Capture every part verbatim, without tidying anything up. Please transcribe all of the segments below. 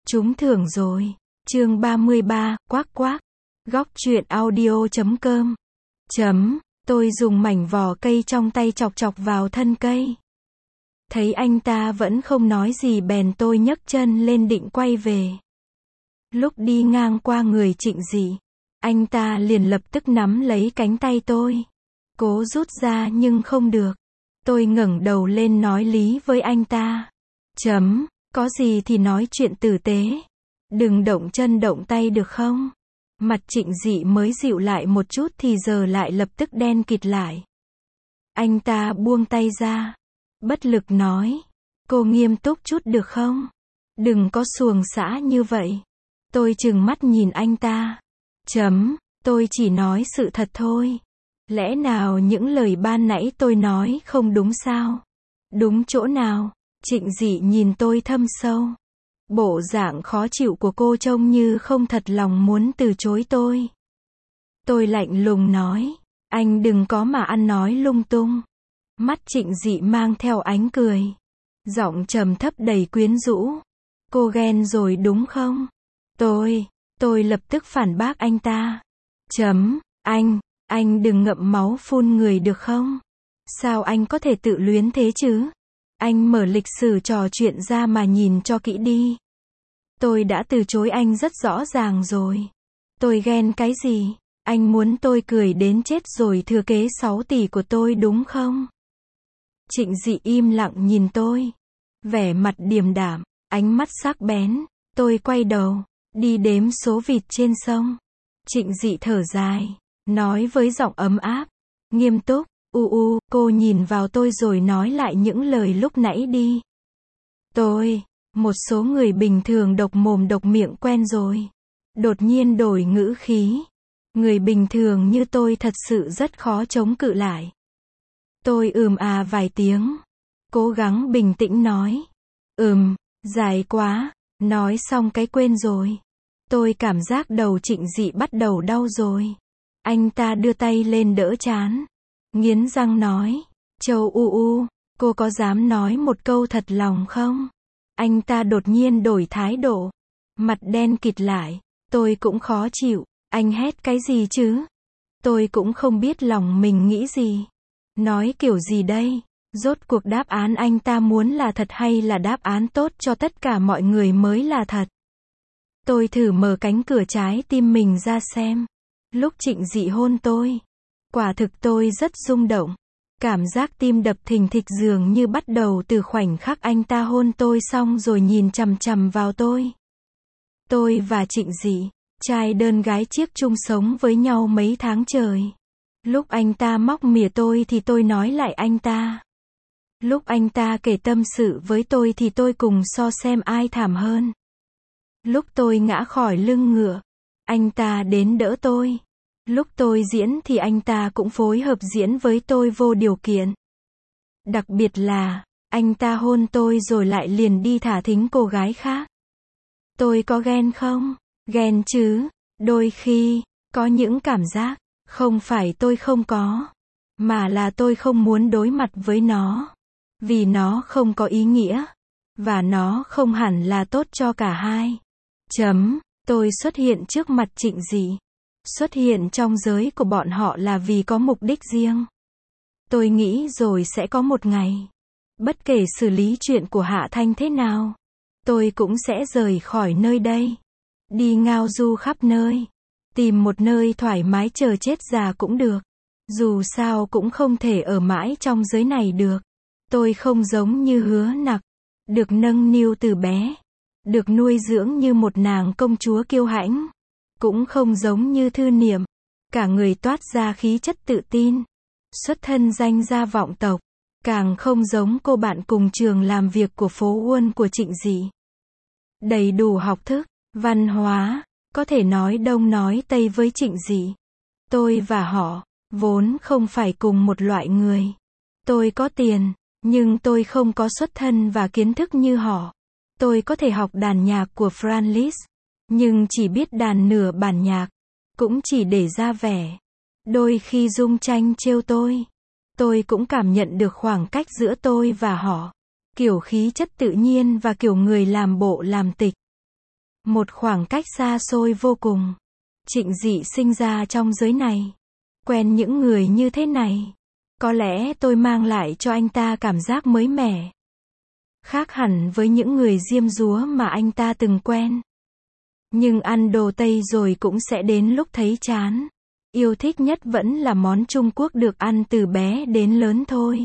Trúng thưởng rồi. Chương ba mươi ba, quác quác. Góc truyện audio chấm com. Chấm, tôi dùng mảnh vỏ cây trong tay chọc chọc vào thân cây. Thấy anh ta vẫn không nói gì bèn tôi nhấc chân lên định quay về. Lúc đi ngang qua người Trịnh Dị, anh ta liền lập tức nắm lấy cánh tay tôi. Cố rút ra nhưng không được. Tôi ngẩng đầu lên nói lý với anh ta. Chấm, có gì thì nói chuyện tử tế. Đừng động chân động tay được không? Mặt Trịnh Dị mới dịu lại một chút thì giờ lại lập tức đen kịt lại. Anh ta buông tay ra. Bất lực nói. Cô nghiêm túc chút được không? Đừng có xuồng xã như vậy. Tôi trừng mắt nhìn anh ta. Chấm, tôi chỉ nói sự thật thôi. Lẽ nào những lời ban nãy tôi nói không đúng sao? Đúng chỗ nào? Trịnh Dị nhìn tôi thâm sâu. Bộ dạng khó chịu của cô trông như không thật lòng muốn từ chối tôi. Tôi lạnh lùng nói. Anh đừng có mà ăn nói lung tung. Mắt Trịnh Dị mang theo ánh cười. Giọng trầm thấp đầy quyến rũ. Cô ghen rồi đúng không? Tôi, tôi lập tức phản bác anh ta. Chấm, anh, anh đừng ngậm máu phun người được không? Sao anh có thể tự luyến thế chứ? Anh mở lịch sử trò chuyện ra mà nhìn cho kỹ đi. Tôi đã từ chối anh rất rõ ràng rồi. Tôi ghen cái gì? Anh muốn tôi cười đến chết rồi thừa kế sáu tỷ của tôi đúng không? Trịnh Dị im lặng nhìn tôi. Vẻ mặt điềm đạm, ánh mắt sắc bén. Tôi quay đầu, đi đếm số vịt trên sông. Trịnh Dị thở dài, nói với giọng ấm áp, nghiêm túc. U u, cô nhìn vào tôi rồi nói lại những lời lúc nãy đi. Tôi, một số người bình thường độc mồm độc miệng quen rồi. Đột nhiên đổi ngữ khí. Người bình thường như tôi thật sự rất khó chống cự lại. Tôi ừm à vài tiếng. Cố gắng bình tĩnh nói. Ừm, dài quá. Nói xong cái quên rồi. Tôi cảm giác đầu Trịnh Dị bắt đầu đau rồi. Anh ta đưa tay lên đỡ trán. Nghiến răng nói. Châu u u, cô có dám nói một câu thật lòng không? Anh ta đột nhiên đổi thái độ. Mặt đen kịt lại. Tôi cũng khó chịu. Anh hét cái gì chứ? Tôi cũng không biết lòng mình nghĩ gì. Nói kiểu gì đây? Rốt cuộc đáp án anh ta muốn là thật hay là đáp án tốt cho tất cả mọi người mới là thật? Tôi thử mở cánh cửa trái tim mình ra xem. Lúc Trịnh Dị hôn tôi, quả thực tôi rất rung động. Cảm giác tim đập thình thịch dường như bắt đầu từ khoảnh khắc anh ta hôn tôi xong rồi nhìn chằm chằm vào tôi. Tôi và Trịnh Dị, trai đơn gái chiếc chung sống với nhau mấy tháng trời. Lúc anh ta móc mỉa tôi thì tôi nói lại anh ta. Lúc anh ta kể tâm sự với tôi thì tôi cùng so xem ai thảm hơn. Lúc tôi ngã khỏi lưng ngựa, anh ta đến đỡ tôi. Lúc tôi diễn thì anh ta cũng phối hợp diễn với tôi vô điều kiện. Đặc biệt là, anh ta hôn tôi rồi lại liền đi thả thính cô gái khác. Tôi có ghen không? Ghen chứ. Đôi khi, có những cảm giác, không phải tôi không có, mà là tôi không muốn đối mặt với nó. Vì nó không có ý nghĩa, và nó không hẳn là tốt cho cả hai. Chấm, tôi xuất hiện trước mặt Trịnh Dị. Xuất hiện trong giới của bọn họ là vì có mục đích riêng. Tôi nghĩ rồi sẽ có một ngày, bất kể xử lý chuyện của Hạ Thanh thế nào, tôi cũng sẽ rời khỏi nơi đây. Đi ngao du khắp nơi. Tìm một nơi thoải mái chờ chết già cũng được. Dù sao cũng không thể ở mãi trong giới này được. Tôi không giống như Hứa Nặc. Được nâng niu từ bé. Được nuôi dưỡng như một nàng công chúa kiêu hãnh. Cũng không giống như Thư Niệm. Cả người toát ra khí chất tự tin. Xuất thân danh gia vọng tộc. Càng không giống cô bạn cùng trường làm việc của phố Uôn của Trịnh Dị. Đầy đủ học thức, văn hóa. Có thể nói đông nói tây với Trịnh Dị. Tôi và họ, vốn không phải cùng một loại người. Tôi có tiền, nhưng tôi không có xuất thân và kiến thức như họ. Tôi có thể học đàn nhạc của Franz Liszt, nhưng chỉ biết đàn nửa bản nhạc, cũng chỉ để ra vẻ. Đôi khi Dung Tranh trêu tôi, tôi cũng cảm nhận được khoảng cách giữa tôi và họ. Kiểu khí chất tự nhiên và kiểu người làm bộ làm tịch. Một khoảng cách xa xôi vô cùng. Trịnh Dị sinh ra trong giới này. Quen những người như thế này. Có lẽ tôi mang lại cho anh ta cảm giác mới mẻ. Khác hẳn với những người diêm dúa mà anh ta từng quen. Nhưng ăn đồ Tây rồi cũng sẽ đến lúc thấy chán. Yêu thích nhất vẫn là món Trung Quốc được ăn từ bé đến lớn thôi.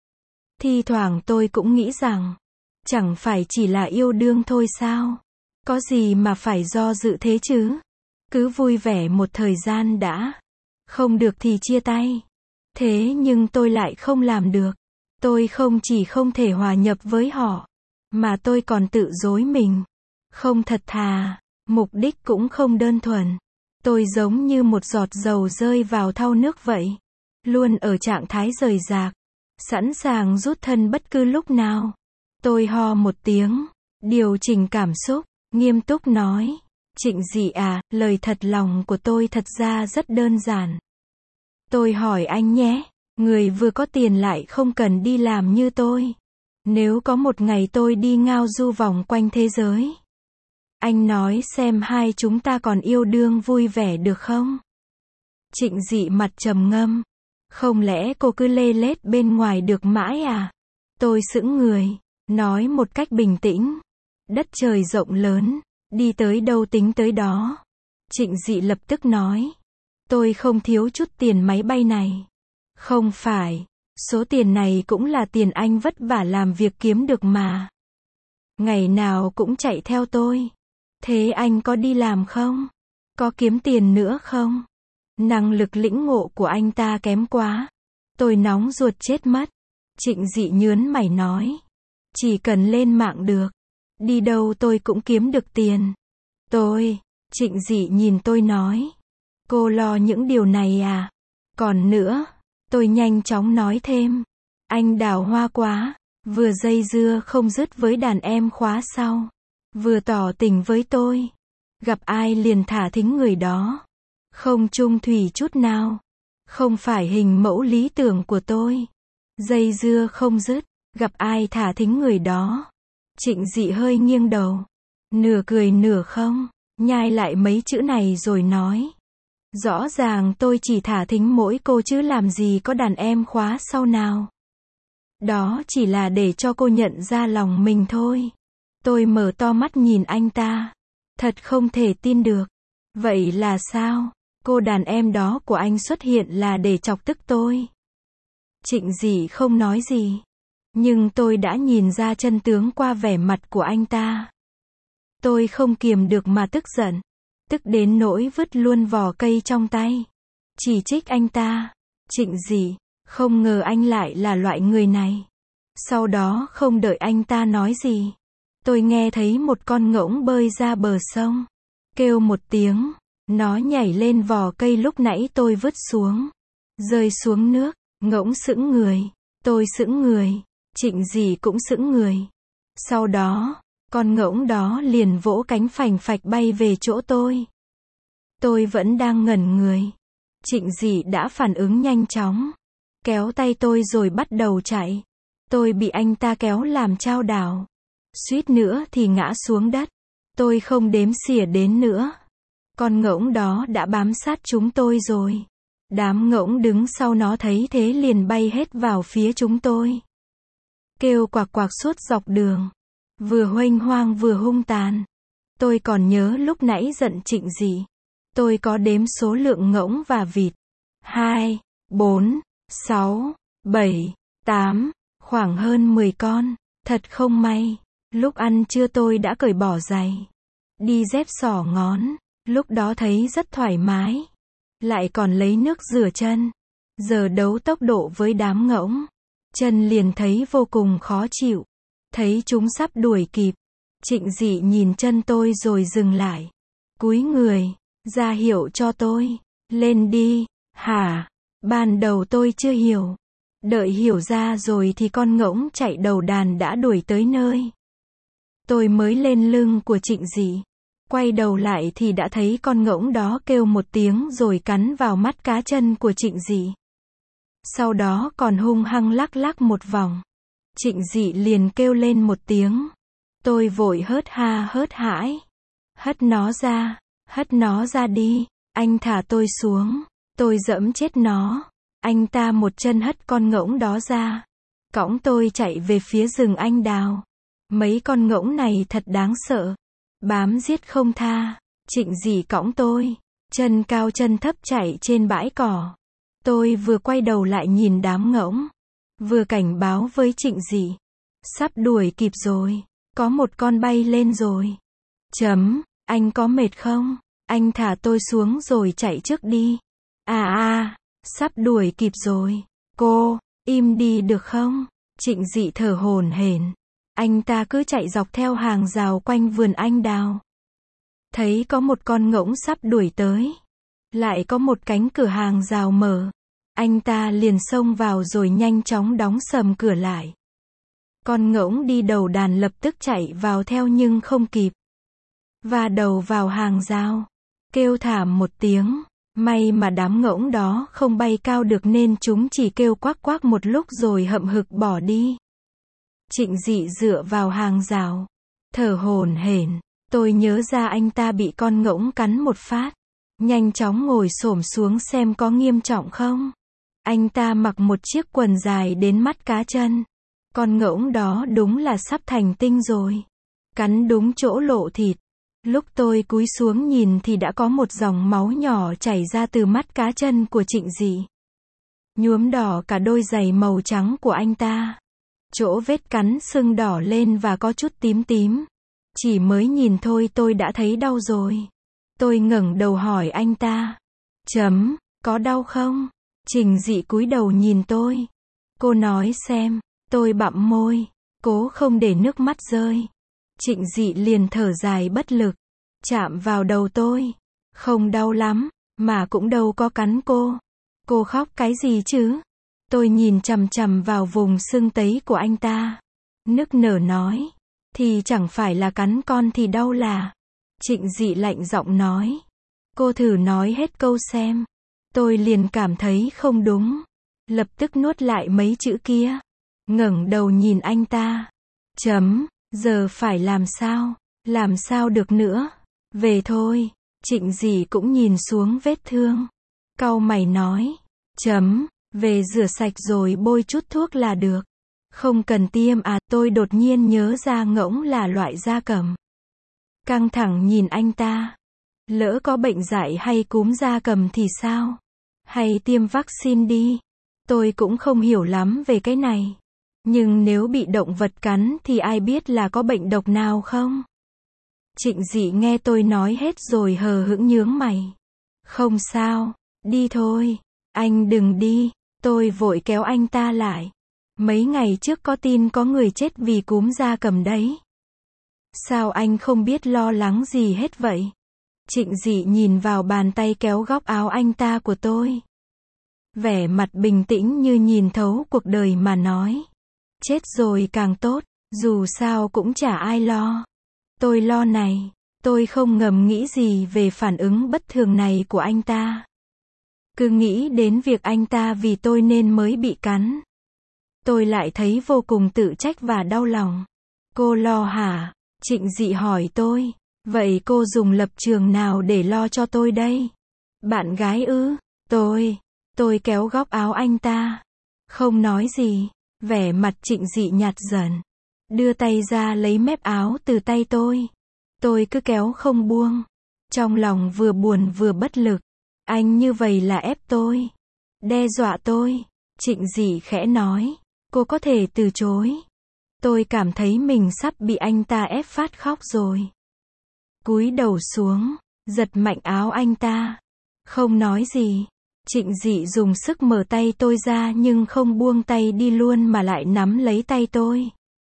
Thi thoảng tôi cũng nghĩ rằng, chẳng phải chỉ là yêu đương thôi sao? Có gì mà phải do dự thế chứ? Cứ vui vẻ một thời gian đã. Không được thì chia tay. Thế nhưng tôi lại không làm được. Tôi không chỉ không thể hòa nhập với họ, mà tôi còn tự dối mình. Không thật thà, mục đích cũng không đơn thuần. Tôi giống như một giọt dầu rơi vào thau nước vậy. Luôn ở trạng thái rời rạc. Sẵn sàng rút thân bất cứ lúc nào. Tôi ho một tiếng. Điều chỉnh cảm xúc. Nghiêm túc nói. Trịnh Dị à, lời thật lòng của tôi thật ra rất đơn giản. Tôi hỏi anh nhé. Người vừa có tiền lại không cần đi làm như tôi. Nếu có một ngày tôi đi ngao du vòng quanh thế giới. Anh nói xem hai chúng ta còn yêu đương vui vẻ được không? Trịnh Dị mặt trầm ngâm. Không lẽ cô cứ lê lết bên ngoài được mãi à? Tôi sững người. Nói một cách bình tĩnh. Đất trời rộng lớn. Đi tới đâu tính tới đó. Trịnh Dị lập tức nói. Tôi không thiếu chút tiền máy bay này. Không phải. Số tiền này cũng là tiền anh vất vả làm việc kiếm được mà. Ngày nào cũng chạy theo tôi. Thế anh có đi làm không? Có kiếm tiền nữa không? Năng lực lĩnh ngộ của anh ta kém quá. Tôi nóng ruột chết mất. Trịnh Dị nhớn mày nói. Chỉ cần lên mạng được. Đi đâu tôi cũng kiếm được tiền. Tôi. Trịnh Dị nhìn tôi nói. Cô lo những điều này à? Còn nữa. Tôi nhanh chóng nói thêm. Anh đào hoa quá. Vừa dây dưa không dứt với đàn em khóa sau. Vừa tỏ tình với tôi. Gặp ai liền thả thính người đó. Không chung thủy chút nào. Không phải hình mẫu lý tưởng của tôi. Dây dưa không dứt. Gặp ai thả thính người đó. Trịnh Dị hơi nghiêng đầu. Nửa cười nửa không. Nhai lại mấy chữ này rồi nói. Rõ ràng tôi chỉ thả thính mỗi cô chứ làm gì có đàn em khóa sau nào. Đó chỉ là để cho cô nhận ra lòng mình thôi. Tôi mở to mắt nhìn anh ta. Thật không thể tin được. Vậy là sao? Cô đàn em đó của anh xuất hiện là để chọc tức tôi. Trịnh Dị không nói gì. Nhưng tôi đã nhìn ra chân tướng qua vẻ mặt của anh ta. Tôi không kiềm được mà tức giận. Tức đến nỗi vứt luôn vỏ cây trong tay. Chỉ trích anh ta. Trịnh Dị, không ngờ anh lại là loại người này. Sau đó không đợi anh ta nói gì. Tôi nghe thấy một con ngỗng bơi ra bờ sông. Kêu một tiếng. Nó nhảy lên vỏ cây lúc nãy tôi vứt xuống. Rơi xuống nước. Ngỗng sững người. Tôi sững người. Trịnh Dị cũng sững người. Sau đó, con ngỗng đó liền vỗ cánh phành phạch bay về chỗ tôi. Tôi vẫn đang ngẩn người. Trịnh Dị đã phản ứng nhanh chóng. Kéo tay tôi rồi bắt đầu chạy. Tôi bị anh ta kéo làm chao đảo. Suýt nữa thì ngã xuống đất. Tôi không đếm xỉa đến nữa. Con ngỗng đó đã bám sát chúng tôi rồi. Đám ngỗng đứng sau nó thấy thế liền bay hết vào phía chúng tôi. Kêu quạc quạc suốt dọc đường. Vừa huênh hoang vừa hung tàn. Tôi còn nhớ lúc nãy giận Trịnh Dị. Tôi có đếm số lượng ngỗng và vịt. Hai, bốn, sáu, bảy, tám, khoảng hơn mười con. Thật không may. Lúc ăn trưa tôi đã cởi bỏ giày. Đi dép xỏ ngón. Lúc đó thấy rất thoải mái. Lại còn lấy nước rửa chân. Giờ đấu tốc độ với đám ngỗng. Chân liền thấy vô cùng khó chịu. Thấy chúng sắp đuổi kịp. Trịnh Dị nhìn chân tôi rồi dừng lại. Cúi người. Ra hiệu cho tôi. Lên đi. Hả? Ban đầu tôi chưa hiểu. Đợi hiểu ra rồi thì con ngỗng chạy đầu đàn đã đuổi tới nơi. Tôi mới lên lưng của Trịnh Dị. Quay đầu lại thì đã thấy con ngỗng đó kêu một tiếng rồi cắn vào mắt cá chân của Trịnh Dị. Sau đó còn hung hăng lắc lắc một vòng. Trịnh Dị liền kêu lên một tiếng. Tôi vội hớt ha hớt hãi. Hất nó ra, hất nó ra đi, anh thả tôi xuống, tôi giẫm chết nó. Anh ta một chân hất con ngỗng đó ra, cõng tôi chạy về phía rừng anh đào. Mấy con ngỗng này thật đáng sợ, bám giết không tha. Trịnh Dị cõng tôi, chân cao chân thấp chạy trên bãi cỏ. Tôi vừa quay đầu lại nhìn đám ngỗng, vừa cảnh báo với Trịnh Dị. Sắp đuổi kịp rồi, có một con bay lên rồi. Chấm, anh có mệt không? Anh thả tôi xuống rồi chạy trước đi. À à, sắp đuổi kịp rồi. Cô, im đi được không? Trịnh Dị thở hổn hển. Anh ta cứ chạy dọc theo hàng rào quanh vườn anh đào. Thấy có một con ngỗng sắp đuổi tới. Lại có một cánh cửa hàng rào mở. Anh ta liền xông vào rồi nhanh chóng đóng sầm cửa lại. Con ngỗng đi đầu đàn lập tức chạy vào theo nhưng không kịp. Và đầu vào hàng rào. Kêu thảm một tiếng. May mà đám ngỗng đó không bay cao được nên chúng chỉ kêu quác quác một lúc rồi hậm hực bỏ đi. Trịnh Dị dựa vào hàng rào, thở hổn hển. Tôi nhớ ra anh ta bị con ngỗng cắn một phát. Nhanh chóng ngồi xổm xuống xem có nghiêm trọng không. Anh ta mặc một chiếc quần dài đến mắt cá chân. Con ngỗng đó đúng là sắp thành tinh rồi. Cắn đúng chỗ lộ thịt. Lúc tôi cúi xuống nhìn thì đã có một dòng máu nhỏ chảy ra từ mắt cá chân của Trịnh Dị. Nhuốm đỏ cả đôi giày màu trắng của anh ta. Chỗ vết cắn sưng đỏ lên và có chút tím tím. Chỉ mới nhìn thôi tôi đã thấy đau rồi. Tôi ngẩng đầu hỏi anh ta. Chấm, có đau không? Trịnh Dị cúi đầu nhìn tôi. Cô nói xem. Tôi bặm môi, cố không để nước mắt rơi. Trịnh Dị liền thở dài bất lực. Chạm vào đầu tôi. Không đau lắm, mà cũng đâu có cắn cô. Cô khóc cái gì chứ? Tôi nhìn chằm chằm vào vùng sưng tấy của anh ta. Nức nở nói. Thì chẳng phải là cắn con thì đau là. Trịnh Dị lạnh giọng nói. Cô thử nói hết câu xem. Tôi liền cảm thấy không đúng. Lập tức nuốt lại mấy chữ kia. Ngẩng đầu nhìn anh ta. Chấm, giờ phải làm sao? Làm sao được nữa? Về thôi. Trịnh Dị cũng nhìn xuống vết thương. Cau mày nói. Chấm, về rửa sạch rồi bôi chút thuốc là được. Không cần tiêm à? Tôi đột nhiên nhớ ra ngỗng là loại gia cầm. Căng thẳng nhìn anh ta. Lỡ có bệnh dại hay cúm gia cầm thì sao? Hay tiêm vaccine đi. Tôi cũng không hiểu lắm về cái này. Nhưng nếu bị động vật cắn thì ai biết là có bệnh độc nào không? Trịnh Dị nghe tôi nói hết rồi hờ hững nhướng mày. Không sao, đi thôi. Anh đừng đi. Tôi vội kéo anh ta lại. Mấy ngày trước có tin có người chết vì cúm gia cầm đấy. Sao anh không biết lo lắng gì hết vậy? Trịnh Dị nhìn vào bàn tay kéo góc áo anh ta của tôi. Vẻ mặt bình tĩnh như nhìn thấu cuộc đời mà nói. Chết rồi càng tốt, dù sao cũng chả ai lo. Tôi lo này, tôi không ngầm nghĩ gì về phản ứng bất thường này của anh ta. Cứ nghĩ đến việc anh ta vì tôi nên mới bị cắn. Tôi lại thấy vô cùng tự trách và đau lòng. Cô lo hả? Trịnh Dị hỏi tôi. Vậy cô dùng lập trường nào để lo cho tôi đây? Bạn gái ư? Tôi, tôi kéo góc áo anh ta. Không nói gì. Vẻ mặt Trịnh Dị nhạt dần. Đưa tay ra lấy mép áo từ tay tôi. Tôi cứ kéo không buông. Trong lòng vừa buồn vừa bất lực. Anh như vậy là ép tôi. Đe dọa tôi. Trịnh Dị khẽ nói. Cô có thể từ chối. Tôi cảm thấy mình sắp bị anh ta ép phát khóc rồi. Cúi đầu xuống. Giật mạnh áo anh ta. Không nói gì. Trịnh Dị dùng sức mở tay tôi ra nhưng không buông tay đi luôn mà lại nắm lấy tay tôi.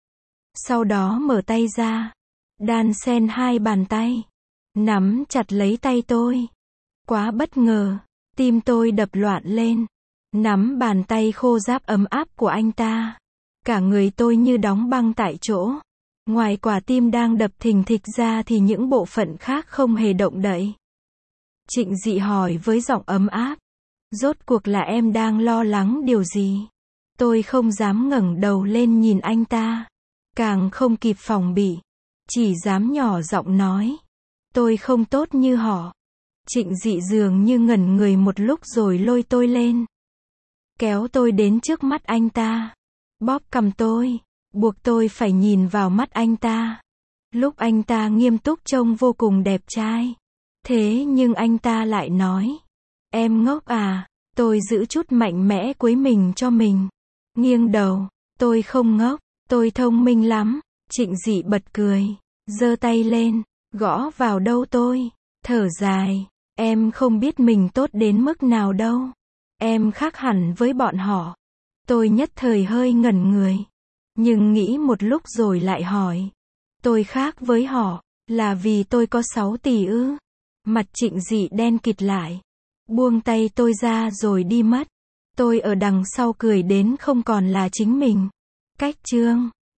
Sau đó mở tay ra. Đan xen hai bàn tay. Nắm chặt lấy tay tôi. Quá bất ngờ. Tim tôi đập loạn lên. Nắm bàn tay khô ráp ấm áp của anh ta. Cả người tôi như đóng băng tại chỗ. Ngoài quả tim đang đập thình thịch ra thì những bộ phận khác không hề động đậy. Trịnh Dị hỏi với giọng ấm áp. Rốt cuộc là em đang lo lắng điều gì? Tôi không dám ngẩng đầu lên nhìn anh ta. Càng không kịp phòng bị. Chỉ dám nhỏ giọng nói. Tôi không tốt như họ. Trịnh Dị dường như ngẩn người một lúc rồi lôi tôi lên. Kéo tôi đến trước mắt anh ta. Bóp cằm tôi. Buộc tôi phải nhìn vào mắt anh ta. Lúc anh ta nghiêm túc trông vô cùng đẹp trai. Thế nhưng anh ta lại nói. Em ngốc à? Tôi giữ chút mạnh mẽ cuối mình cho mình. Nghiêng đầu. Tôi không ngốc. Tôi thông minh lắm. Trịnh Dị bật cười. Giơ tay lên. Gõ vào đâu tôi. Thở dài. Em không biết mình tốt đến mức nào đâu. Em khác hẳn với bọn họ. Tôi nhất thời hơi ngẩn người. Nhưng nghĩ một lúc rồi lại hỏi. Tôi khác với họ, là vì tôi có sáu tỷ ư? Mặt Trịnh Dị đen kịt lại. Buông tay tôi ra rồi đi mất. Tôi ở đằng sau cười đến không còn là chính mình. Cách chương